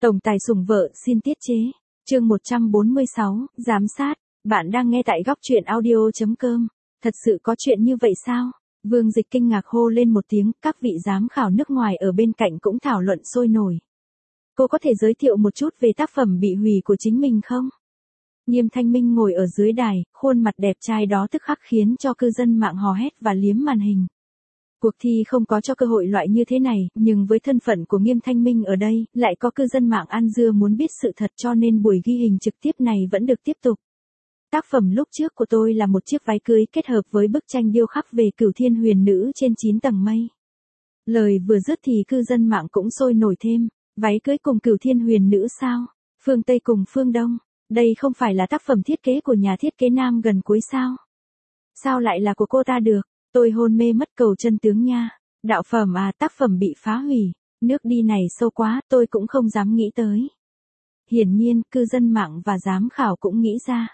Tổng tài sủng vợ xin tiết chế. Chương 146, giám sát. Bạn đang nghe tại góc truyện audio.com. Thật sự có chuyện như vậy sao? Vương Dịch kinh ngạc hô lên một tiếng, các vị giám khảo nước ngoài ở bên cạnh cũng thảo luận sôi nổi. Cô có thể giới thiệu một chút về tác phẩm bị hủy của chính mình không? Nghiêm Thanh Minh ngồi ở dưới đài, khuôn mặt đẹp trai đó tức khắc khiến cho cư dân mạng hò hét và liếm màn hình. Cuộc thi không có cho cơ hội loại như thế này, nhưng với thân phận của Nghiêm Thanh Minh ở đây, lại có cư dân mạng ăn dưa muốn biết sự thật, cho nên buổi ghi hình trực tiếp này vẫn được tiếp tục. Tác phẩm lúc trước của tôi là một chiếc váy cưới kết hợp với bức tranh điêu khắc về Cửu Thiên Huyền Nữ trên 9 tầng mây. Lời vừa dứt thì cư dân mạng cũng sôi nổi thêm, váy cưới cùng Cửu Thiên Huyền Nữ sao? Phương Tây cùng phương Đông, đây không phải là tác phẩm thiết kế của nhà thiết kế nam gần cuối sao? Sao lại là của cô ta được? Tôi hôn mê mất cầu chân tướng nha. Đạo phẩm à, tác phẩm bị phá hủy. Nước đi này sâu quá, tôi cũng không dám nghĩ tới. Hiển nhiên, cư dân mạng và giám khảo cũng nghĩ ra.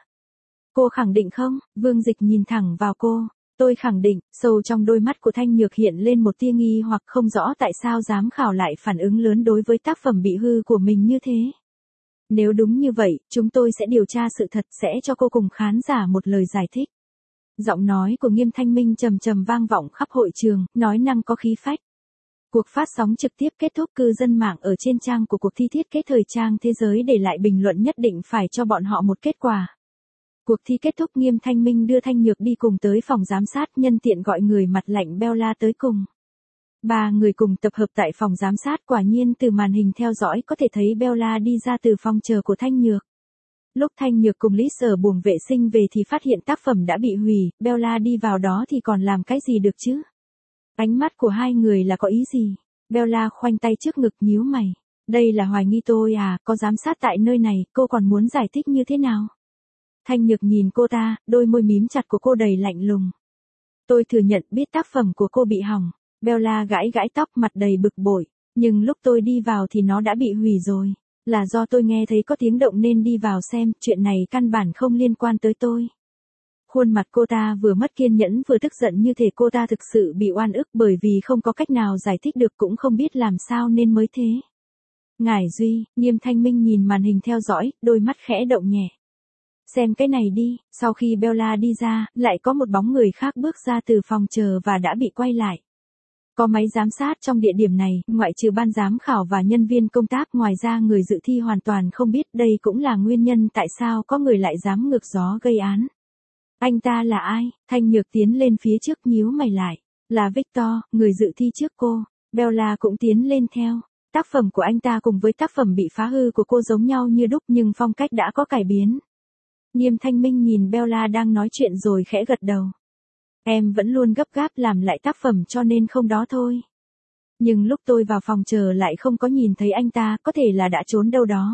Cô khẳng định không? Vương Dịch nhìn thẳng vào cô. Tôi khẳng định. Sâu trong đôi mắt của Thanh Nhược hiện lên một tia nghi hoặc không rõ tại sao giám khảo lại phản ứng lớn đối với tác phẩm bị hư của mình như thế. Nếu đúng như vậy, chúng tôi sẽ điều tra sự thật, sẽ cho cô cùng khán giả một lời giải thích. Giọng nói của Nghiêm Thanh Minh trầm trầm vang vọng khắp hội trường, nói năng có khí phách. Cuộc phát sóng trực tiếp kết thúc, cư dân mạng ở trên trang của cuộc thi thiết kế thời trang thế giới để lại bình luận nhất định phải cho bọn họ một kết quả. Cuộc thi kết thúc, Nghiêm Thanh Minh đưa Thanh Nhược đi cùng tới phòng giám sát, nhân tiện gọi người mặt lạnh Bella tới cùng. Ba người cùng tập hợp tại phòng giám sát, quả nhiên từ màn hình theo dõi có thể thấy Bella đi ra từ phòng chờ của Thanh Nhược. Lúc Thanh Nhược cùng Liz ở buồng vệ sinh về thì phát hiện tác phẩm đã bị hủy, Bella đi vào đó thì còn làm cái gì được chứ? Ánh mắt của hai người là có ý gì? Bella khoanh tay trước ngực nhíu mày. Đây là hoài nghi tôi à, có giám sát tại nơi này, cô còn muốn giải thích như thế nào? Thanh Nhược nhìn cô ta, đôi môi mím chặt của cô đầy lạnh lùng. Tôi thừa nhận biết tác phẩm của cô bị hỏng. Bella gãi gãi tóc, mặt đầy bực bội. Nhưng lúc tôi đi vào thì nó đã bị hủy rồi. Là do tôi nghe thấy có tiếng động nên đi vào xem, chuyện này căn bản không liên quan tới tôi. Khuôn mặt cô ta vừa mất kiên nhẫn vừa tức giận, như thể cô ta thực sự bị oan ức bởi vì không có cách nào giải thích được, cũng không biết làm sao nên mới thế. Ngải Duy, Nghiêm Thanh Minh nhìn màn hình theo dõi, đôi mắt khẽ động nhẹ. Xem cái này đi, sau khi Bella đi ra, lại có một bóng người khác bước ra từ phòng chờ và đã bị quay lại. Có máy giám sát trong địa điểm này, ngoại trừ ban giám khảo và nhân viên công tác, ngoài ra người dự thi hoàn toàn không biết, đây cũng là nguyên nhân tại sao có người lại dám ngược gió gây án. Anh ta là ai? Thanh Nhược tiến lên phía trước nhíu mày lại. Là Victor, người dự thi trước cô. Bella cũng tiến lên theo. Tác phẩm của anh ta cùng với tác phẩm bị phá hư của cô giống nhau như đúc, nhưng phong cách đã có cải biến. Nghiêm Thanh Minh nhìn Bella đang nói chuyện rồi khẽ gật đầu. Em vẫn luôn gấp gáp làm lại tác phẩm cho nên không đó thôi. Nhưng lúc tôi vào phòng chờ lại không có nhìn thấy anh ta, có thể là đã trốn đâu đó.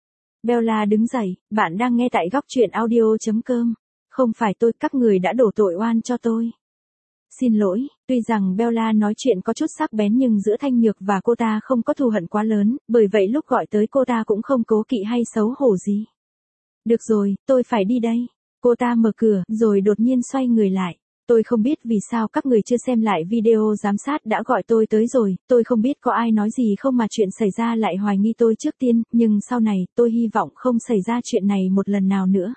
Bella đứng dậy, bạn đang nghe tại góc truyện audio.com. Không phải tôi, các người đã đổ tội oan cho tôi. Xin lỗi, tuy rằng Bella nói chuyện có chút sắc bén nhưng giữa Thanh Nhược và cô ta không có thù hận quá lớn, bởi vậy lúc gọi tới cô ta cũng không cố kỵ hay xấu hổ gì. Được rồi, tôi phải đi đây. Cô ta mở cửa, rồi đột nhiên xoay người lại. Tôi không biết vì sao các người chưa xem lại video giám sát đã gọi tôi tới rồi, tôi không biết có ai nói gì không mà chuyện xảy ra lại hoài nghi tôi trước tiên, nhưng sau này, tôi hy vọng không xảy ra chuyện này một lần nào nữa.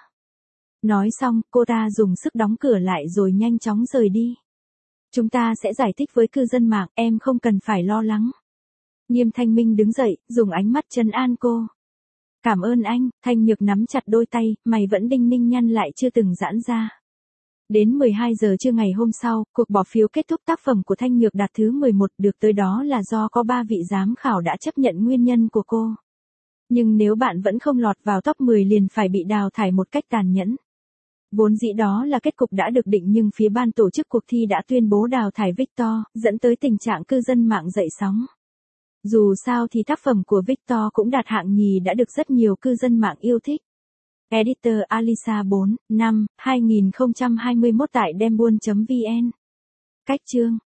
Nói xong, cô ta dùng sức đóng cửa lại rồi nhanh chóng rời đi. Chúng ta sẽ giải thích với cư dân mạng, em không cần phải lo lắng. Nghiêm Thanh Minh đứng dậy, dùng ánh mắt trấn an cô. Cảm ơn anh. Thanh Nhược nắm chặt đôi tay, mày vẫn đinh ninh nhăn lại chưa từng giãn ra. Đến 12 giờ trưa ngày hôm sau, cuộc bỏ phiếu kết thúc, tác phẩm của Thanh Nhược đạt thứ 11, được tới đó là do có 3 vị giám khảo đã chấp nhận nguyên nhân của cô. Nhưng nếu bạn vẫn không lọt vào top 10 liền phải bị đào thải một cách tàn nhẫn. Vốn dĩ đó là kết cục đã được định, nhưng phía ban tổ chức cuộc thi đã tuyên bố đào thải Victor, dẫn tới tình trạng cư dân mạng dậy sóng. Dù sao thì tác phẩm của Victor cũng đạt hạng nhì đã được rất nhiều cư dân mạng yêu thích. Editor Alisa 4, năm 2021 tại Dembuôn.vn. Cách chương